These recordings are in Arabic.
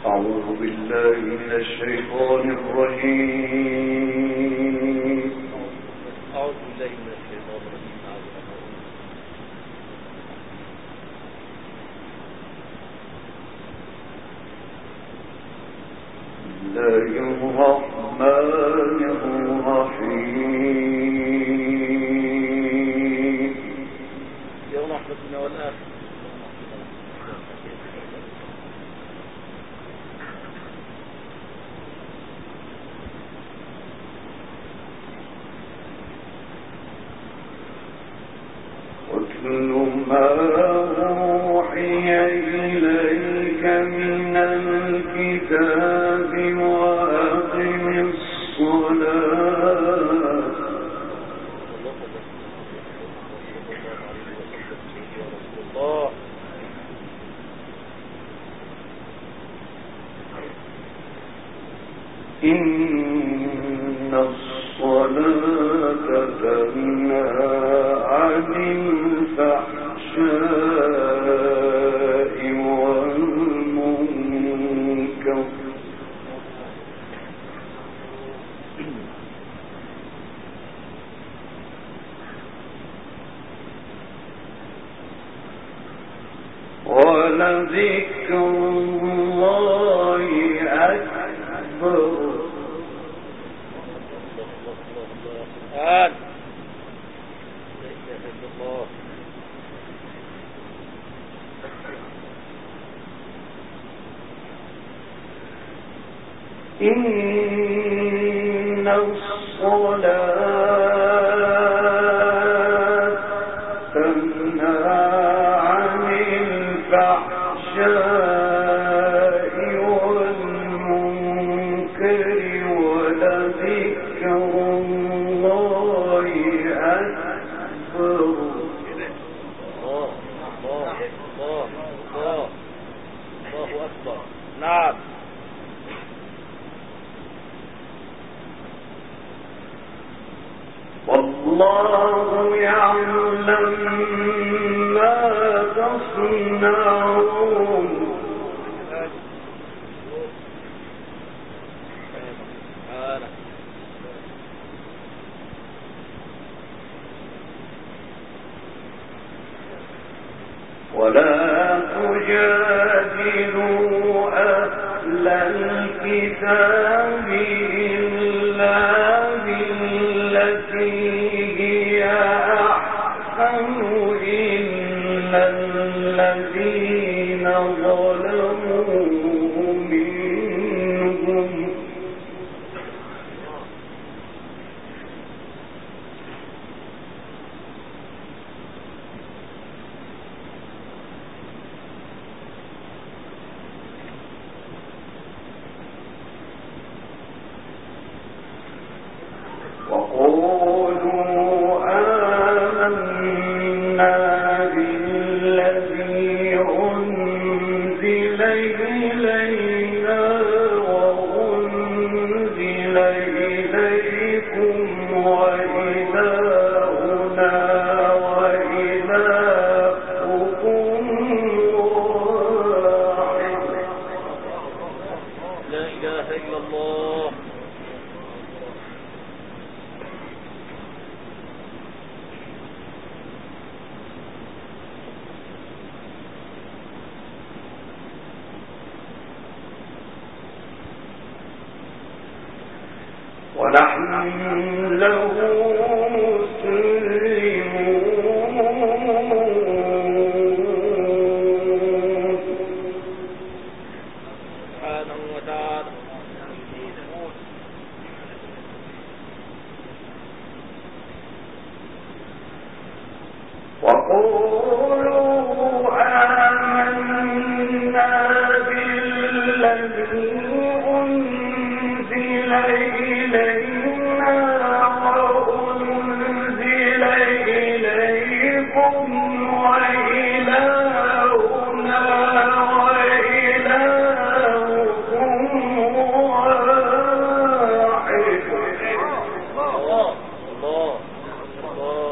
أعوذ بالله من الشيطان الرجيم. أعوذ بالله من الشيطان الرجيم. الله الرحمن الرحيم. يوم رحمتنا والآخر. واتل ما أوحي إليك من الكتاب وأقم الصلاة إن الصلاة تنهى عن الفحشاء والمنكر ولذكر الله أكبر. إن الصلاة تنهى عن الفحشاء والمنكر ولذكر الله أكبر. الله أكبر. نعم. والله يعلم ما تصنعون. ولا تجادلوا أهل الكتاب إلا بالتي هي أحسن إلا الذين ظلموا منهم وقولوا آمنا بالذي أنزل إلينا وأنزل إليكم وإلهنا وإلهكم واحد. لا إله إلا الله. ونحن له مسلمون. سبحانه وتعالى. وقولوا آمنا بالذي أنزل إلينا وأنزل إليكم وإلهنا وإلهكم واحد. الله الله الله.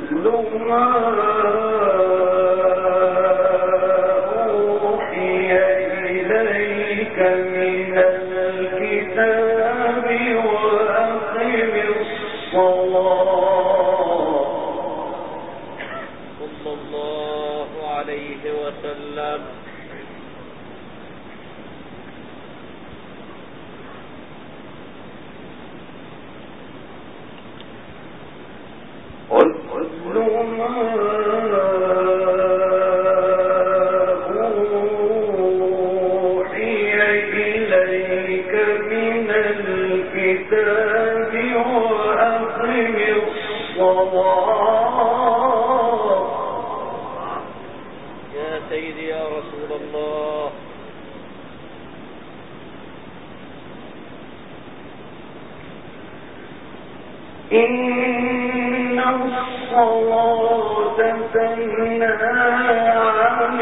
إن الصلاة تنهى عن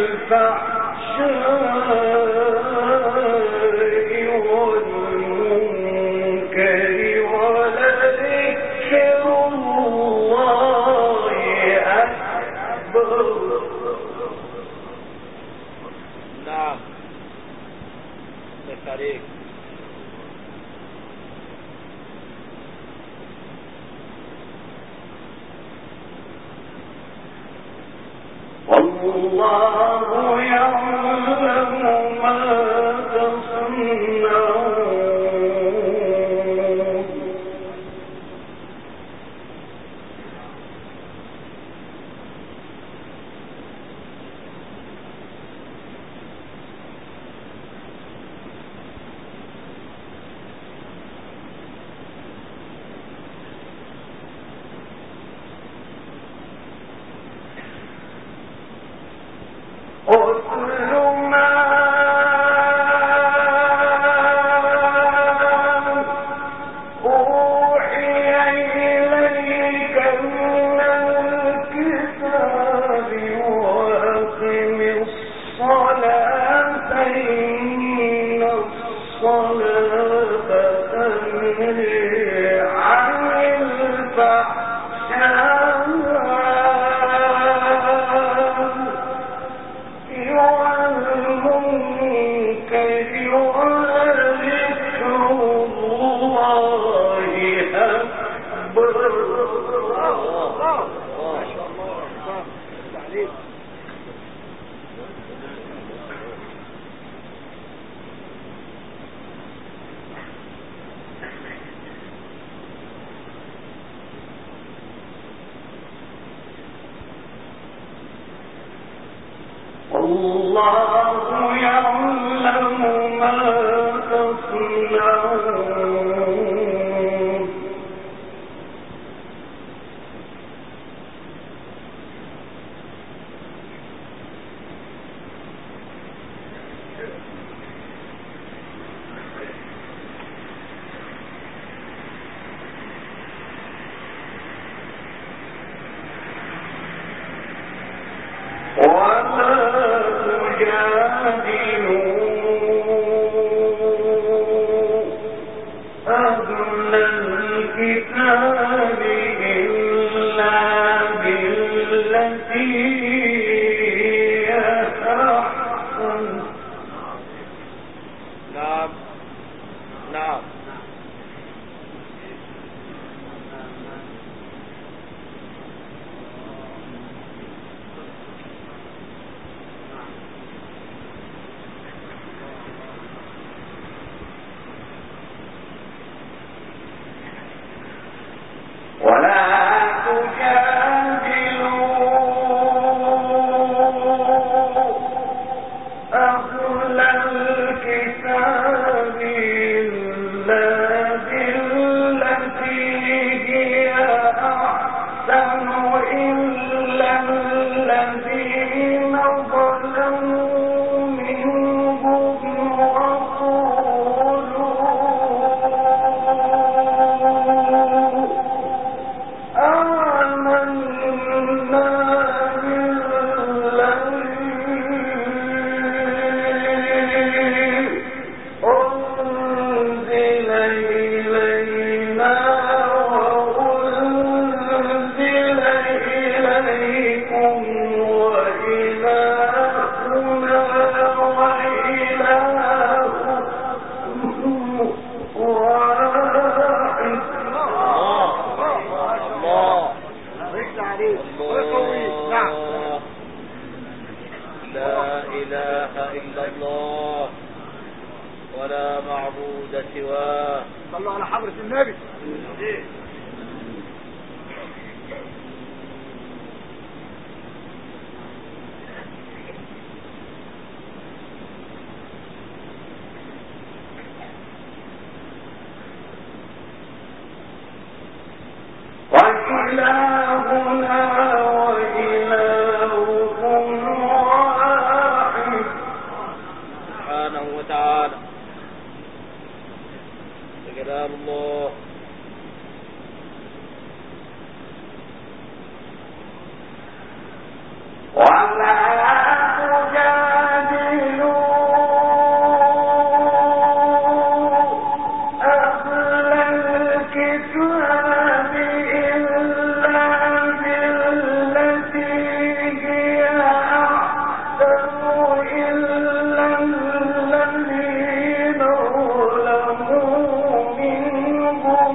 الفحشاء والمنكر ولذكر الله أكبر. نعم عليك. والله يعلم ما تصنعون. الله يعلم ما تصنعون. ولا تجادلوا إلا الله ولا معبود سواه. صلوا على حضرة النبي. وإلهنا وإلهكم واحد سبحانه وتعالى. جلال الله. ولا تجادلوا أهل الكتاب إلا بالتي هي أحسن إلا الذين ظلموا منهم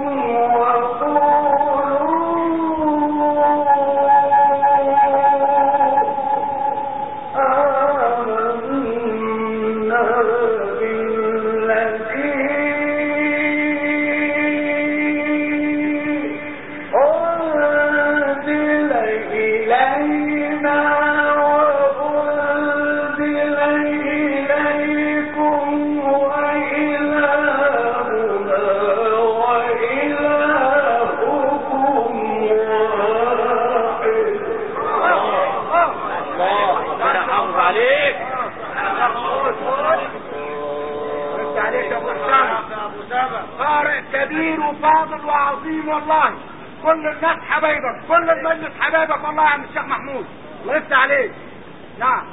قارئ كبير وفاضل وعظيم والله. كل الناس حبايبك، كل المجلس حبايبك والله يا عم الشيخ محمود. الله يفتح عليك. نعم.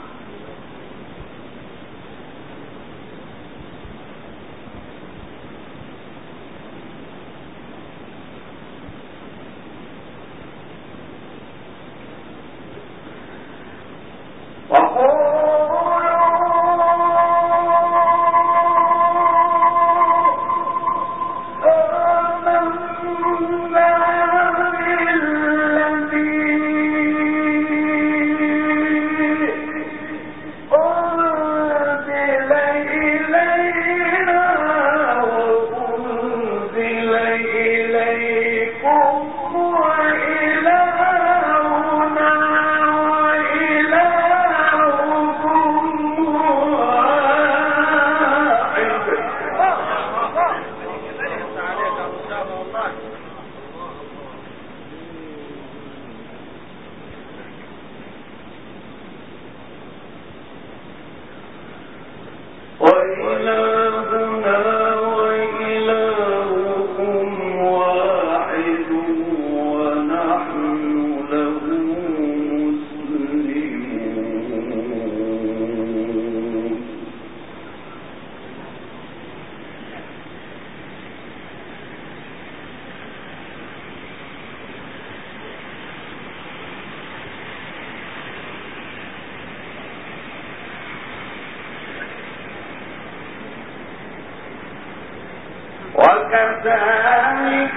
وكذلك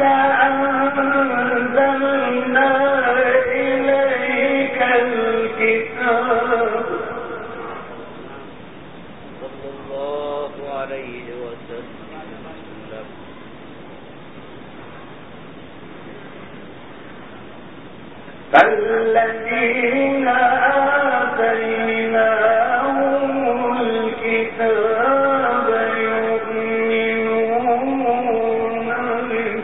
أنزلنا إليك الكتاب صلى الله عليه وسلم. فالذين آتيناهم الكتاب يؤمنون به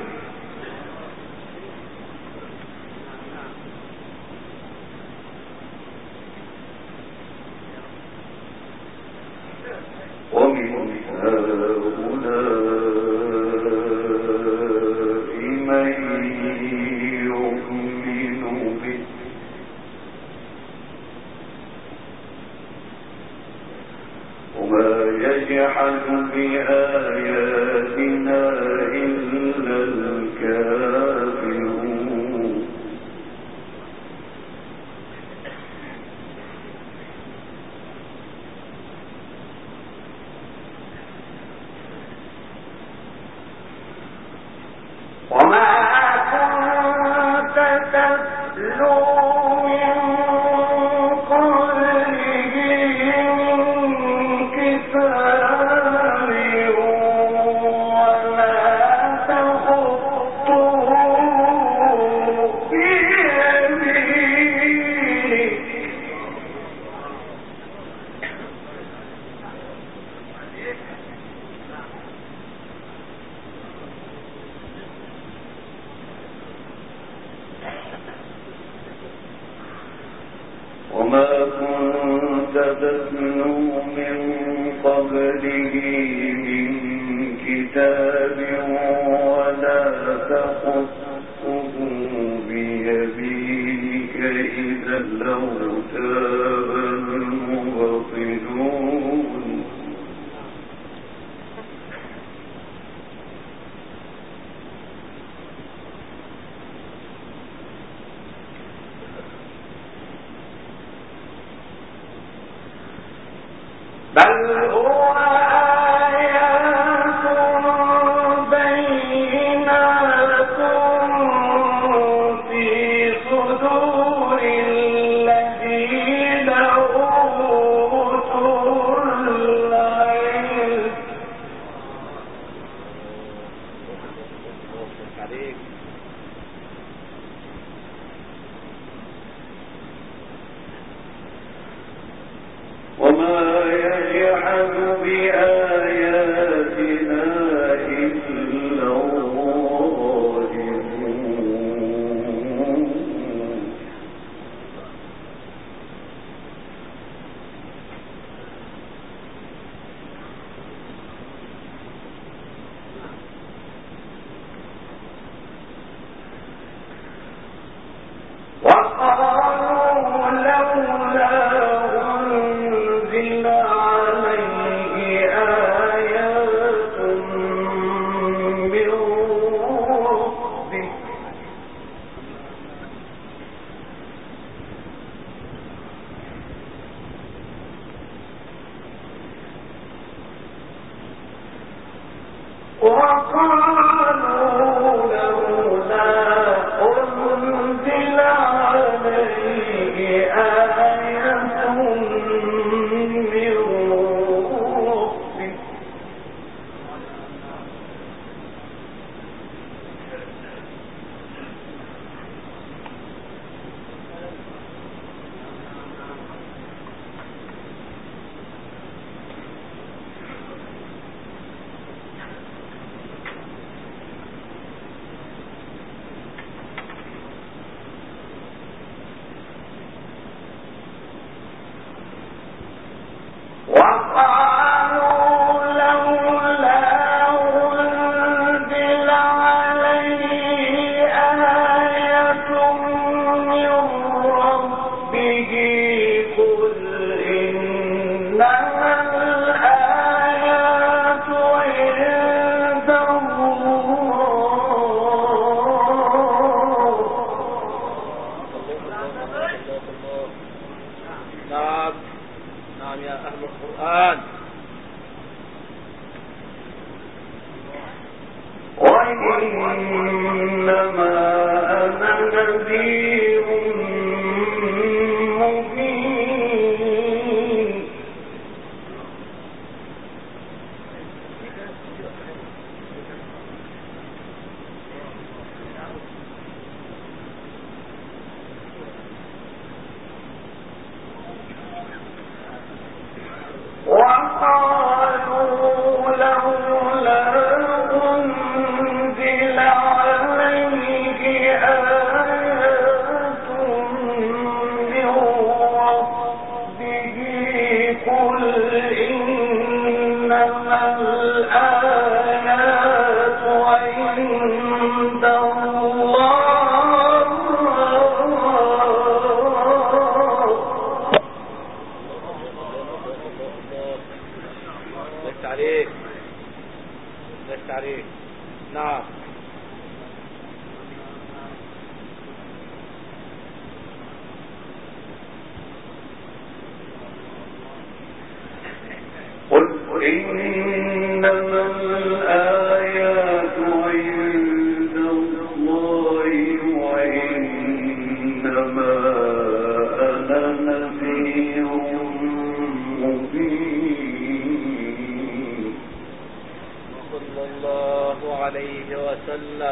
ومن هؤلاء من يؤمن به وما يجحد بآياتنا إلا الكافرون وما كنت تتلو من قبله من وما كنت تتلو من قبله من كتاب ولا تخصه بيمينك إذا لارتاب المبطلون بل هو آيات بينات في صدور الذين أوتوا العلم وما يجحد بآياتنا إلا الظالمون وقالوا لولا أنزل عليه آيات من ربه وقالوا لولا أنزل عليه آية من ربه وقالوا لولا أنزل عليه آية من ربه قل إنما الآيات عند الله. نعم نعم يا أهل القرآن. وإنما أنا نذير مبين وقالوا لولا أنزل عليه آيات من ربه قل إنما الآيات عند الله لست عليك. نعم قل إنما الآيات عند الله وإنما أنا نذير مبين صلى الله عليه وسلم.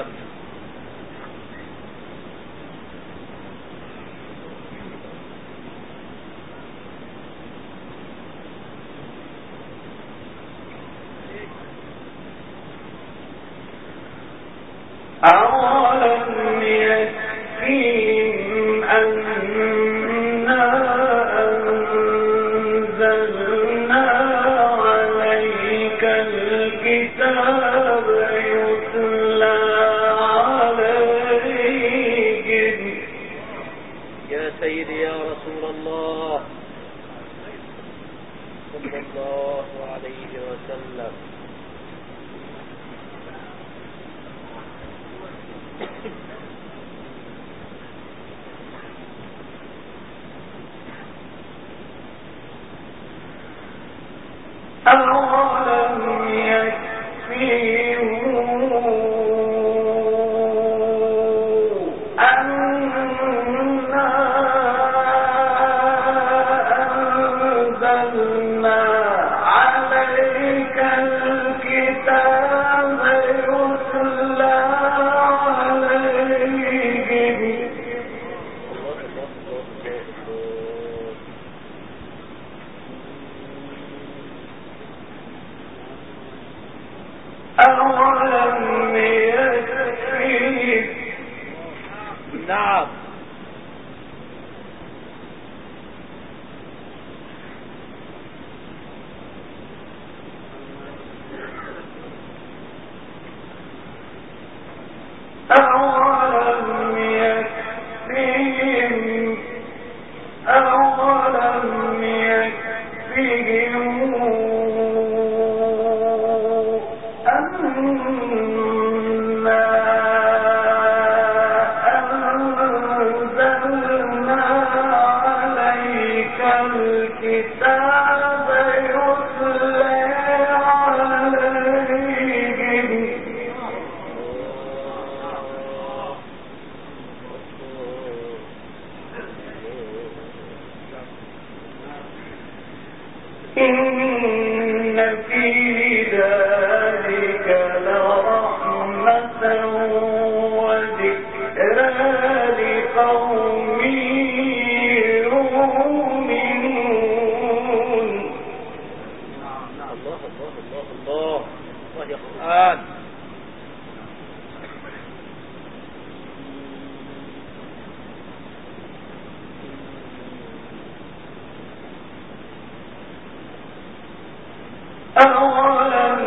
أولم يكفيهم أنا رسول الله صلى الله عليه وسلم. أولم يكفيهم أنا أنزلنا عليك الكتاب يتلى عليهم أولم يكفيهم. نعم أولم يكفيهم أولم يكفيهم أنا أنزلنا عليك الكتاب يتلى عليهم إن في ذلك لرحمة وذكرى لقوم يؤمنون. الله الله الله الله وهي قرآن. أولم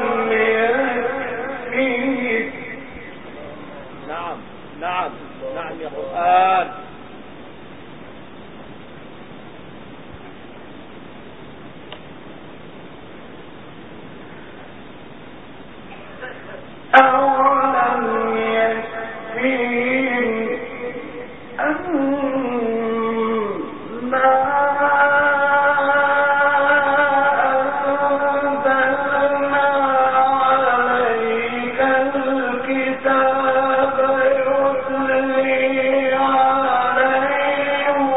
يكفيهم. نعم نعم نعم يا قرآن. أولم يكفيهم أنا أنزلنا عليك الكتاب يتلى عليهم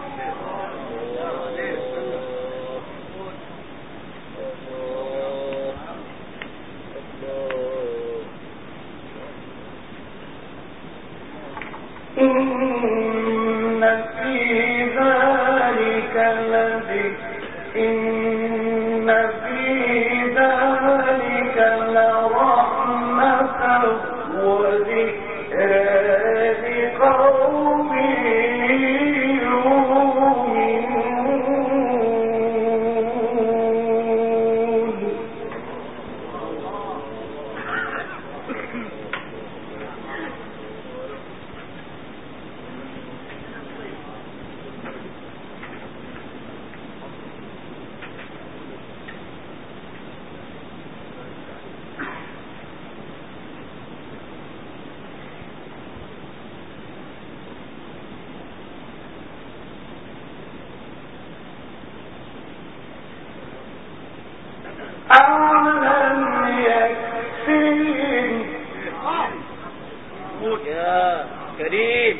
إن في ذلك لرحمة وذكرى لقوم يؤمنون. أولم يكفيهم يا كريم.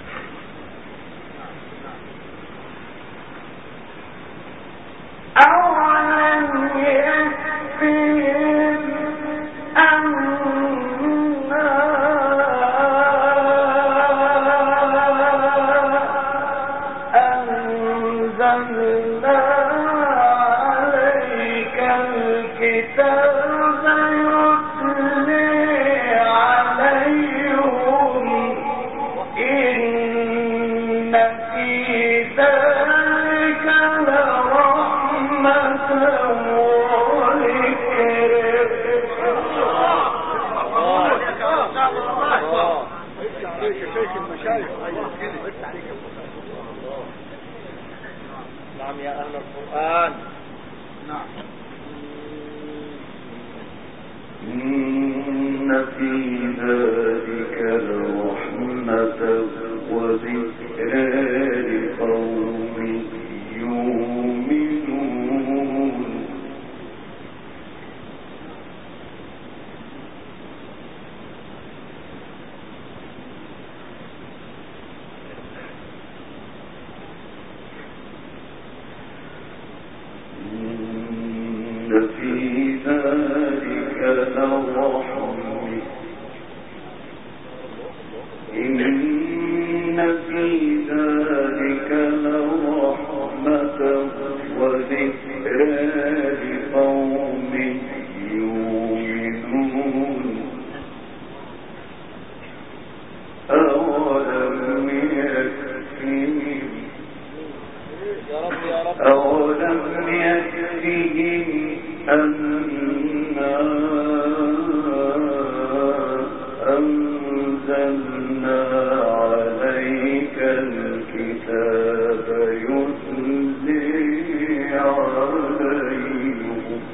أولم يكفيهم أنا أنزلنا عليك الكتاب يتلى عليهم إن في ذلك لرحمة وذكرى نعم يا أهل القرآن. نعم. إن في ذلك لرحمة وذكرى لقوم يؤمنون. إن في ذلك لرحمة إن في ذلك لرحمة وذكرى لقوم يؤمنون. أولم يكفهم أنا أنزلنا عليك الكتاب يتلى عليهم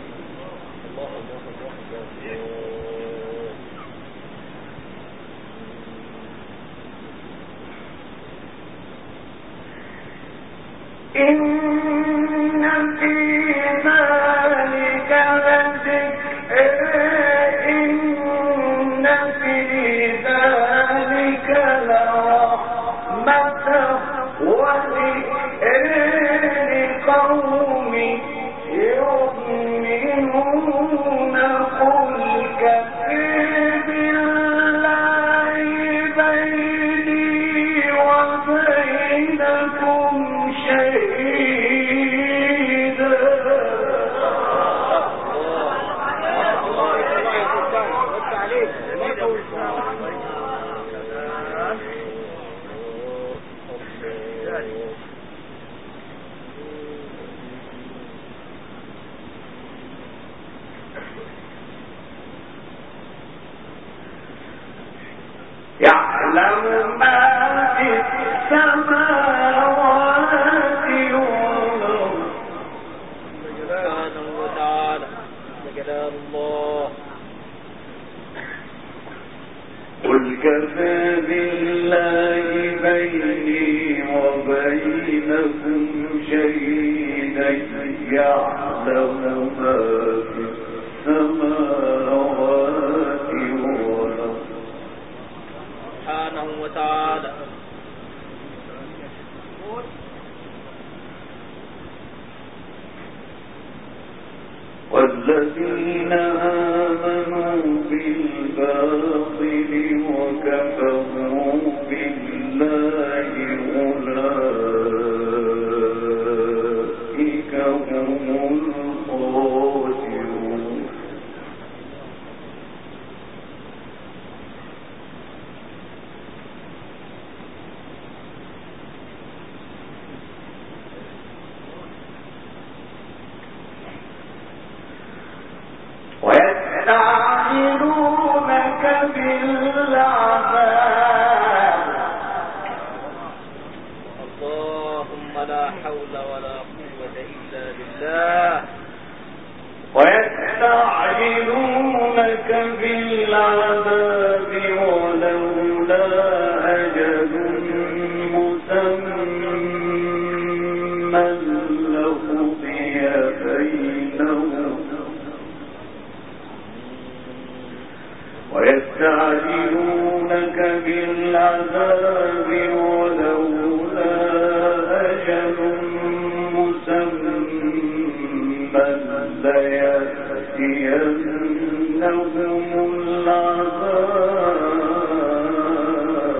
إن في ذلك لذكر إن في ذلك لرحمة وذكر لقوم يؤمنون. قل كفى بالله بيني وبينكم شهيدا. يعلم ما في السماوات والأرض. سبحانه وتعالى جلال الله. قل كفى بالله بيني وبينكم شهيدا يعلم ما في السماوات والأرض. سبحانه وتعالى. والذين آمنوا بالباطل وكفروا بالله أولئك هم الخاسرون. ويستعجلونك بالعذاب. اللهم لا حول ولا قوة إلا بالله. ويستعجلونك بالعذاب ولولا أجل مسمى لقضي بينهم. ويستعجلونك بالعذاب ولولا أجل مسمى ليأتينهم العذاب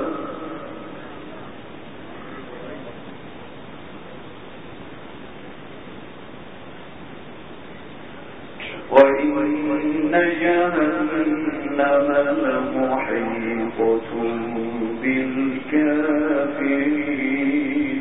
وإن جهنم لمحيطة بالكافرين.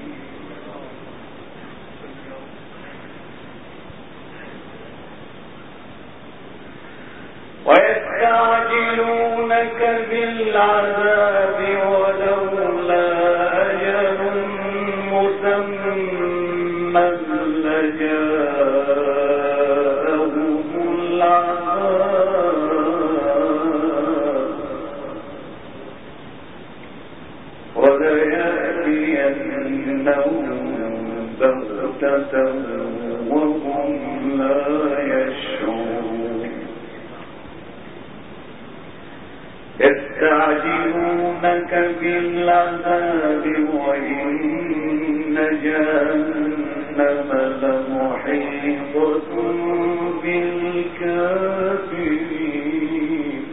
ويستعجلونك بالعذاب ولولا أجل مسمى بغتة وهم لا يشعرون يستعجلونك بالعذاب وإن جهنم لمحيطة بالكافرين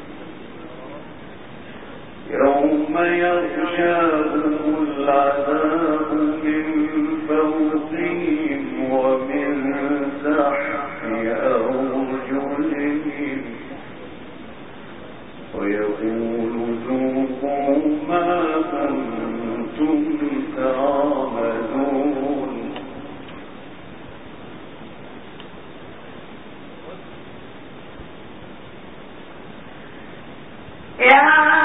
يوم يغشاهم العذاب من فوقهم ومن تحت أرجلهم ويقول ذوقوا ما كنتم تعملون يا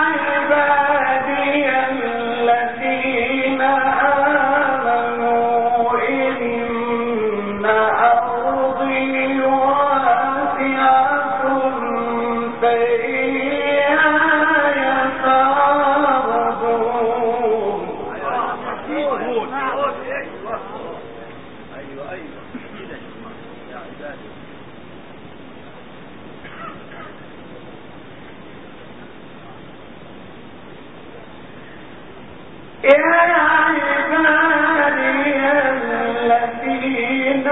عبادي الذين آمنوا إن أرضي واسعة فإياي فاعبدون يا عبادي الذين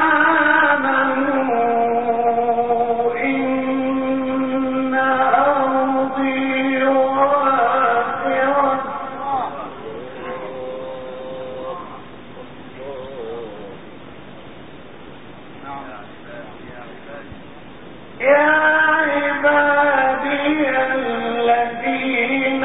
آمنوا إن أرضي واسعة يا عبادي الذين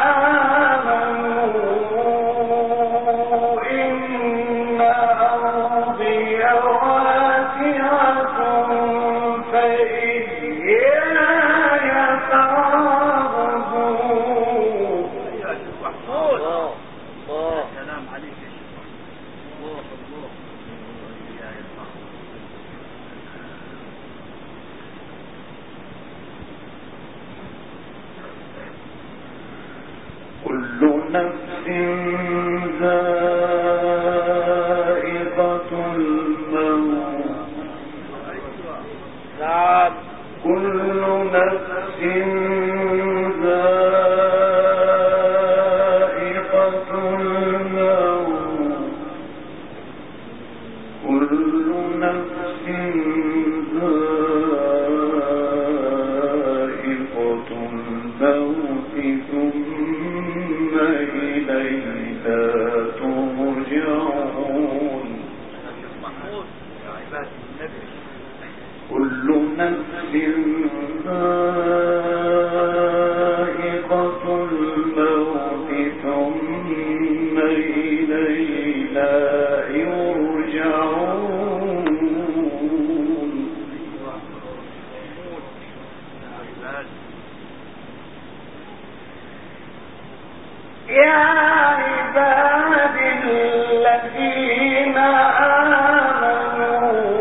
كل نفس ذائقة الموت كل نفس ذائقة الموت كل نفس ذائقة الموت ثم إلينا ترجعون كل نفس ذائقة الموت ثم إلينا يرجعون يا عباد الذين آمنوا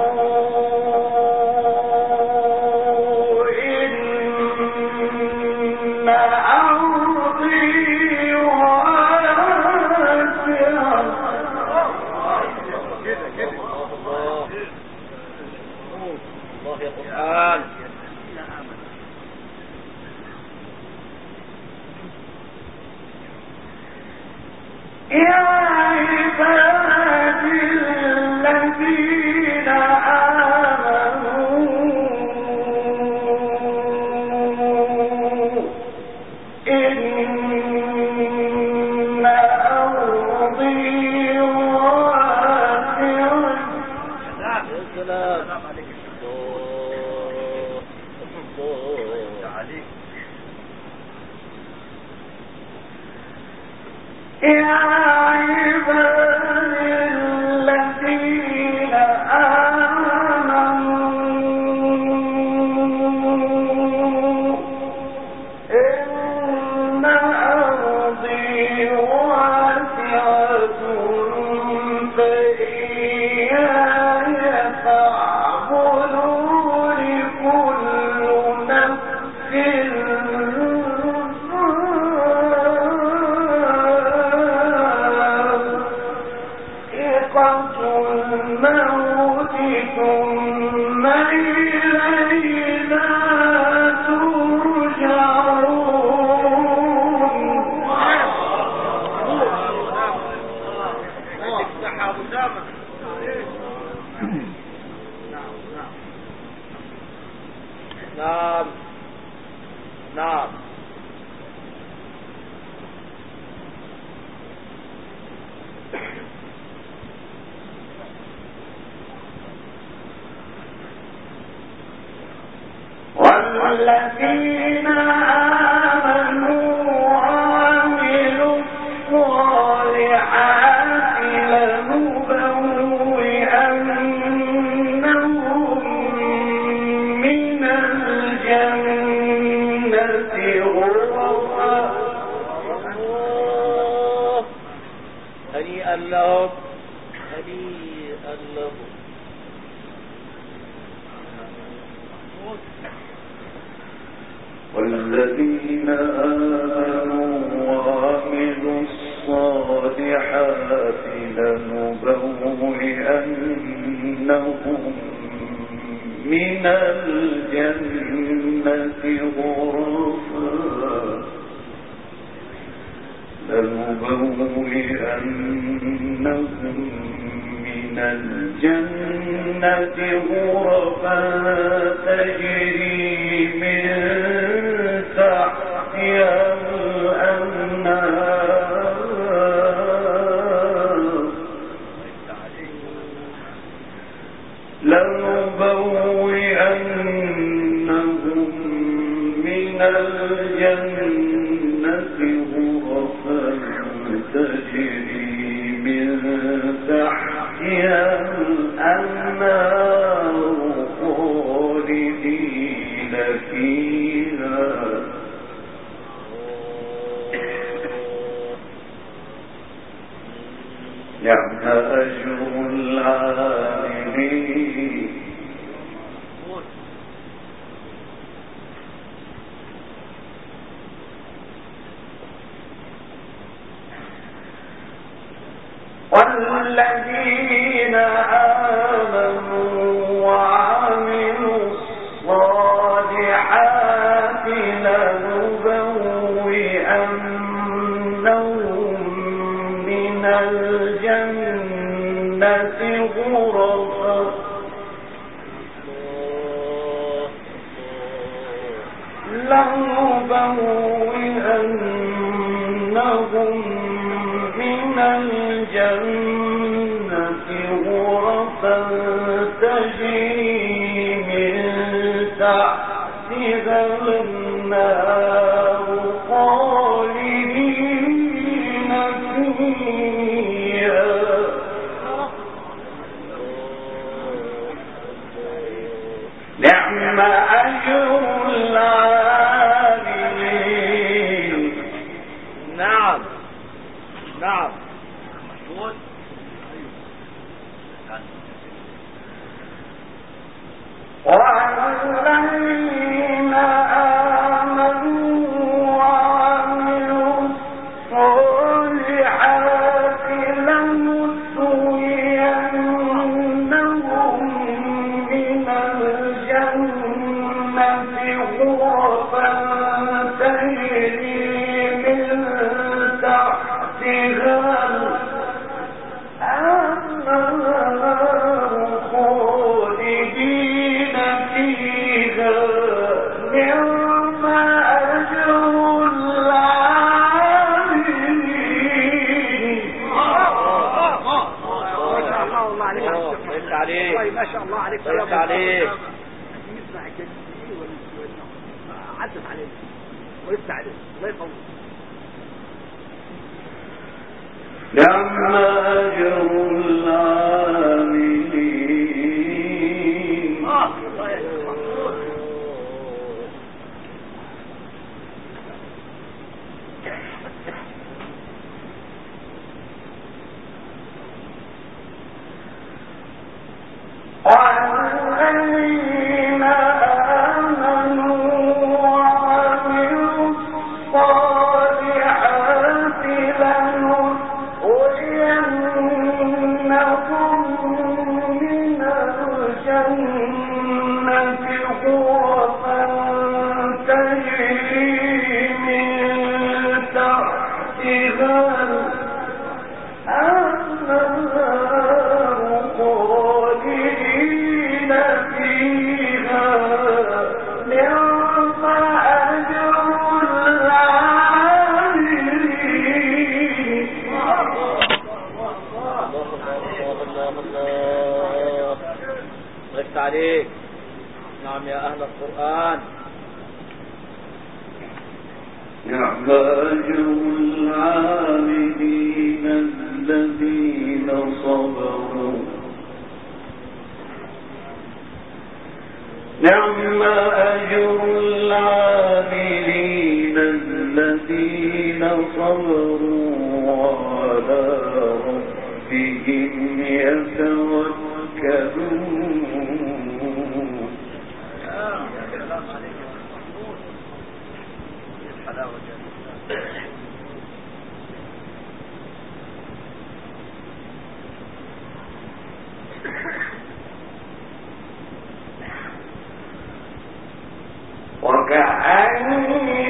إن أرضي واسعة الله يا قرآن يا عبادي الذين آمنوا إن أرضي واسعة يا عبادي الذين آمنوا إن أرضي واسعة فإياي فاعبدون الموت ثم إلينا نعم نعم والذين آمنوا وعملوا الصالحات لنبوئنهم من الجنة غرفا هنيئا لهم هنيئا لهم والذين آمنوا وعملوا الصالحات لنبوئنهم من الجنة غرفا من الجنة غرفا تجري من تحتها الأنهار لنبوئنهم من الجنة غرفا تجري من تحتها الأنهار خالدين فيها نعم أجر العاملين والذين آمنوا وعملوا الصالحات لنبوئنهم من الجنة غرفا من الجنة غرفا تجري من تحتها النار خالدين فيها نعم أجر العاملين نعم نعم والذين آمنوا وعملوا الصالحات لنبوئنهم من الجنة غرفا تجري من تحتها الأنهار خالدين فيها نعم أجر العاملين ما شاء الله عليك بارك عليك يسمع الكلمة عدت عليك ويفتح عليك الله يطول نعم أجر العاملين والذين آمنوا وعملوا الصالحات لنبوئنهم الله ضيفت عليك. نعم يا أهل القرآن. نعم أجر العاملين الذين صبروا نعم أجر العاملين الذين صبروا وعلى ربهم يتوكلون. وكأن